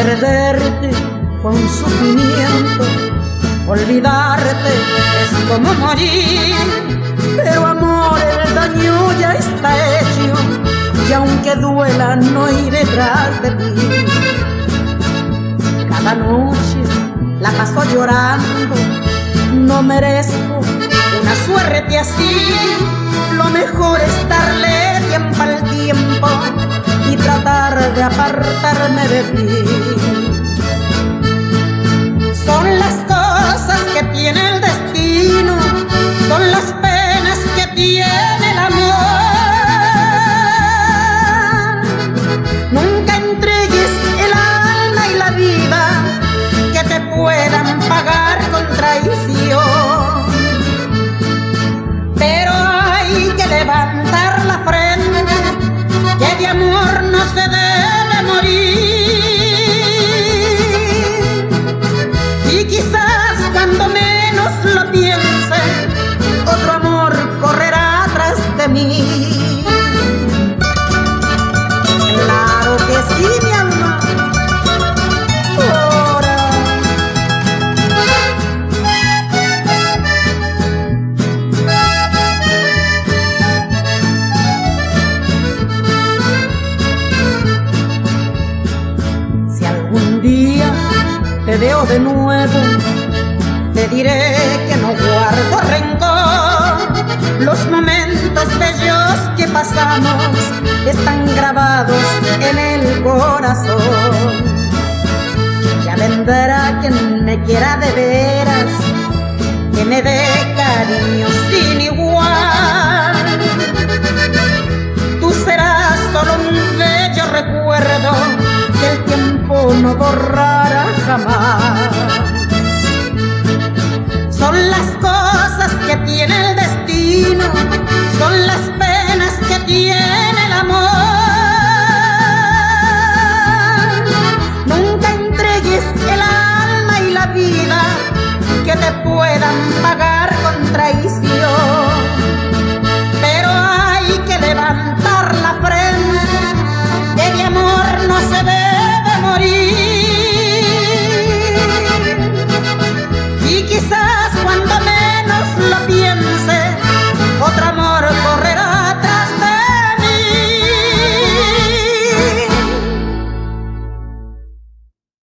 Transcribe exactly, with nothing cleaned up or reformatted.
Perderte fue un sufrimiento, olvidarte es como morir. Pero amor, el daño ya está hecho, y aunque duela no iré tras de ti. Cada noche la paso llorando, no merezco una suerte así. Lo mejor es darle tiempo al tiempo y tratar de apartarme de ti. Son las cosas que tiene el destino, son las penas que tiene el amor. Nunca entregues el alma y la vida, que te puedan pagar con traición. Pero hay que levantar la frente, que de amor no se debe morir. Y quizás cuando menos lo piense, otro amor correrá atrás de mí. Claro que sí, mi alma. Ahora. Si algún día te veo de nuevo, te diré que no guardo rencor. Los momentos bellos que pasamos están grabados en el corazón. Ya vendrá quien me quiera de veras, que me dé cariño sin igual. Tú serás solo un bello recuerdo que el tiempo no borrará jamás. Son las cosas que tiene el destino, son las